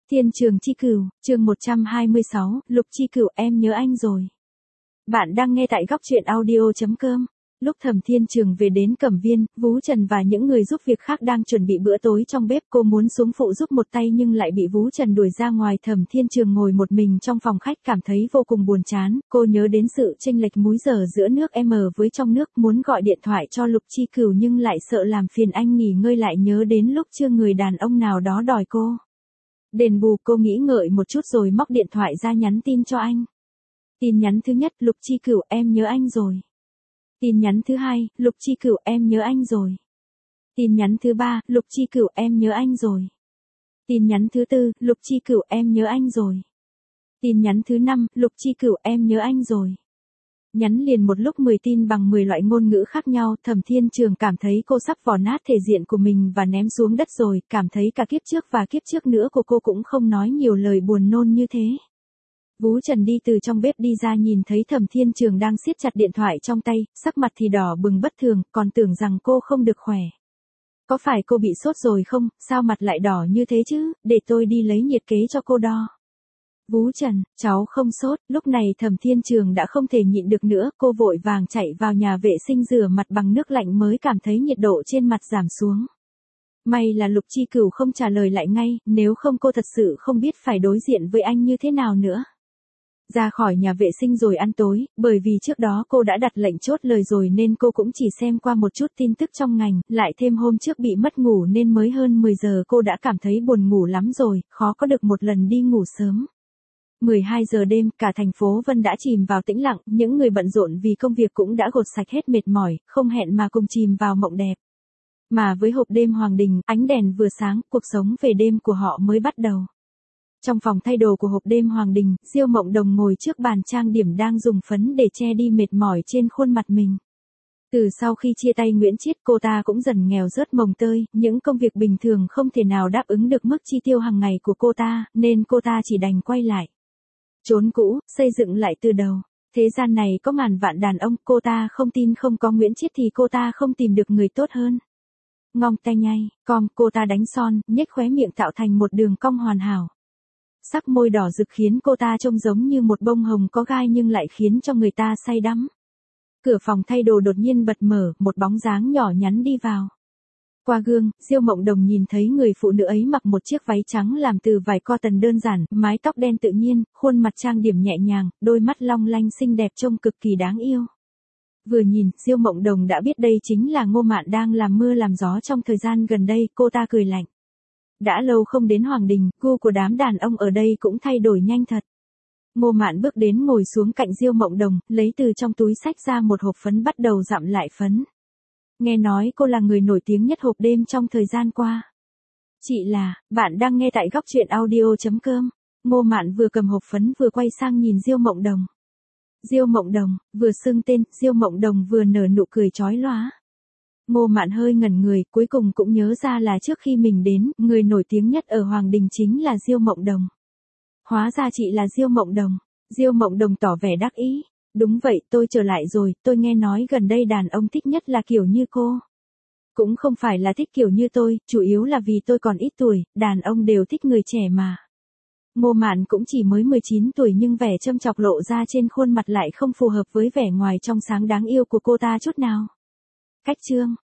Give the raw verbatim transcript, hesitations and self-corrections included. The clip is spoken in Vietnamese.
Thiên Trường Chi Cửu, chương một trăm hai mươi sáu, Lục Chi Cửu em nhớ anh rồi. Bạn đang nghe tại góc truyện audio chấm com. Lúc Thẩm Thiên Trường về đến Cẩm Viên, Vú Trần và những người giúp việc khác đang chuẩn bị bữa tối trong bếp, cô muốn xuống phụ giúp một tay nhưng lại bị Vú Trần đuổi ra ngoài. Thẩm Thiên Trường ngồi một mình trong phòng khách cảm thấy vô cùng buồn chán, cô nhớ đến sự chênh lệch múi giờ giữa nước M với trong nước, muốn gọi điện thoại cho Lục Chi Cửu nhưng lại sợ làm phiền anh nghỉ ngơi, lại nhớ đến lúc trưa người đàn ông nào đó đòi cô đền bù. Cô nghĩ ngợi một chút rồi móc điện thoại ra nhắn tin cho anh. Tin nhắn thứ nhất: Lục Chi Cửu em nhớ anh rồi. Tin nhắn thứ hai: Lục Chi Cửu em nhớ anh rồi. Tin nhắn thứ ba: Lục Chi Cửu em nhớ anh rồi. Tin nhắn thứ tư: Lục Chi Cửu em nhớ anh rồi. Tin nhắn thứ năm: Lục Chi Cửu em nhớ anh rồi. Nhắn liền một lúc mười tin bằng mười loại ngôn ngữ khác nhau. Thẩm Thiên Trường cảm thấy cô sắp vò nát thể diện của mình và ném xuống đất rồi, cảm thấy cả kiếp trước và kiếp trước nữa của cô cũng không nói nhiều lời buồn nôn như thế. Vú Trần đi từ trong bếp đi ra, nhìn thấy Thẩm Thiên Trường đang siết chặt điện thoại trong tay, sắc mặt thì đỏ bừng bất thường, còn tưởng rằng cô không được khỏe. Có phải cô bị sốt rồi không, sao mặt lại đỏ như thế chứ, để tôi đi lấy nhiệt kế cho cô đo. Vú Trần, cháu không sốt. Lúc này Thẩm Thiên Trường đã không thể nhịn được nữa, cô vội vàng chạy vào nhà vệ sinh rửa mặt bằng nước lạnh mới cảm thấy nhiệt độ trên mặt giảm xuống. May là Lục Chi Cửu không trả lời lại ngay, nếu không cô thật sự không biết phải đối diện với anh như thế nào nữa. Ra khỏi nhà vệ sinh rồi ăn tối, bởi vì trước đó cô đã đặt lệnh chốt lời rồi nên cô cũng chỉ xem qua một chút tin tức trong ngành, lại thêm hôm trước bị mất ngủ nên mới hơn mười giờ cô đã cảm thấy buồn ngủ lắm rồi, khó có được một lần đi ngủ sớm. mười hai giờ đêm, cả thành phố Vân đã chìm vào tĩnh lặng, những người bận rộn vì công việc cũng đã gột sạch hết mệt mỏi, không hẹn mà cùng chìm vào mộng đẹp. Mà với hộp đêm Hoàng Đình, ánh đèn vừa sáng, cuộc sống về đêm của họ mới bắt đầu. Trong phòng thay đồ của hộp đêm Hoàng Đình, Diêu Mộng Đồng ngồi trước bàn trang điểm đang dùng phấn để che đi mệt mỏi trên khuôn mặt mình. Từ sau khi chia tay Nguyễn Chiết, cô ta cũng dần nghèo rớt mồng tơi, những công việc bình thường không thể nào đáp ứng được mức chi tiêu hàng ngày của cô ta, nên cô ta chỉ đành quay lại chốn cũ, xây dựng lại từ đầu. Thế gian này có ngàn vạn đàn ông, cô ta không tin không có Nguyễn Chiết thì cô ta không tìm được người tốt hơn. Ngong tay nhay, cong, cô ta đánh son, nhếch khóe miệng tạo thành một đường cong hoàn hảo. Sắc môi đỏ rực khiến cô ta trông giống như một bông hồng có gai nhưng lại khiến cho người ta say đắm. Cửa phòng thay đồ đột nhiên bật mở, một bóng dáng nhỏ nhắn đi vào. Qua gương, Diêu Mộng Đồng nhìn thấy người phụ nữ ấy mặc một chiếc váy trắng làm từ vải cotton đơn giản, mái tóc đen tự nhiên, khuôn mặt trang điểm nhẹ nhàng, đôi mắt long lanh xinh đẹp trông cực kỳ đáng yêu. Vừa nhìn, Diêu Mộng Đồng đã biết đây chính là Ngô Mạn đang làm mưa làm gió trong thời gian gần đây, cô ta cười lạnh. Đã lâu không đến Hoàng Đình, gu của đám đàn ông ở đây cũng thay đổi nhanh thật. Ngô Mạn bước đến ngồi xuống cạnh Diêu Mộng Đồng, lấy từ trong túi xách ra một hộp phấn bắt đầu dặm lại phấn. Nghe nói cô là người nổi tiếng nhất hộp đêm trong thời gian qua. Chị là, bạn đang nghe tại góc truyện audio chấm com. Ngô Mạn vừa cầm hộp phấn vừa quay sang nhìn Diêu Mộng Đồng. Diêu Mộng Đồng, vừa xưng tên, Diêu Mộng Đồng vừa nở nụ cười chói lóa. Ngô Mạn hơi ngẩn người, cuối cùng cũng nhớ ra là trước khi mình đến, người nổi tiếng nhất ở Hoàng Đình chính là Diêu Mộng Đồng. Hóa ra chị là Diêu Mộng Đồng. Diêu Mộng Đồng tỏ vẻ đắc ý. Đúng vậy, tôi trở lại rồi, tôi nghe nói gần đây đàn ông thích nhất là kiểu như cô. Cũng không phải là thích kiểu như tôi, chủ yếu là vì tôi còn ít tuổi, đàn ông đều thích người trẻ mà. Ngô Mạn cũng chỉ mới mười chín tuổi nhưng vẻ châm chọc lộ ra trên khuôn mặt lại không phù hợp với vẻ ngoài trong sáng đáng yêu của cô ta chút nào. Cách chương,